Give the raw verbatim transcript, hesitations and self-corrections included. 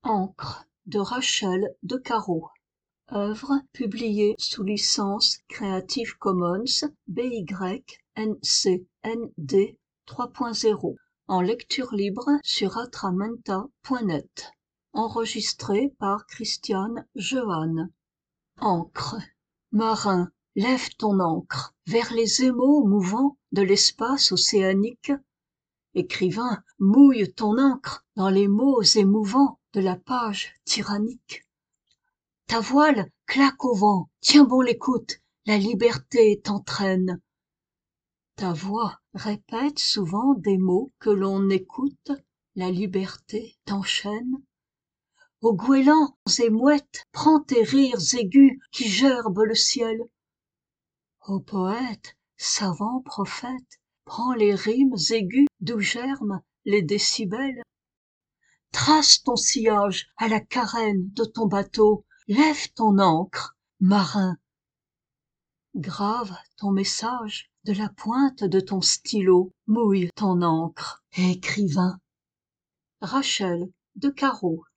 Encre de Rachel Decaro. Œuvre publiée sous licence Creative Commons B Y N C N D trois point zéro en lecture libre sur atramenta point net. Enregistré par Christiane Jehanne. Encre. Marin, lève ton ancre vers les émaux mouvants de l'espace océanique. Écrivain, mouille ton encre dans les mots émouvants de la page tyrannique. Ta voile claque au vent, tiens bon l'écoute, la liberté t'entraîne. Ta voix répète souvent des mots que l'on écoute, la liberté t'enchaîne. Ô goélands et mouettes, prends tes rires aigus qui gerbent le ciel. Ô poète, savant prophète, prends les rimes aiguës d'où germent les décibels. Trace ton sillage à la carène de ton bateau, lève ton ancre, marin. Grave ton message de la pointe de ton stylo, mouille ton encre, écrivain. Rachel Decaro.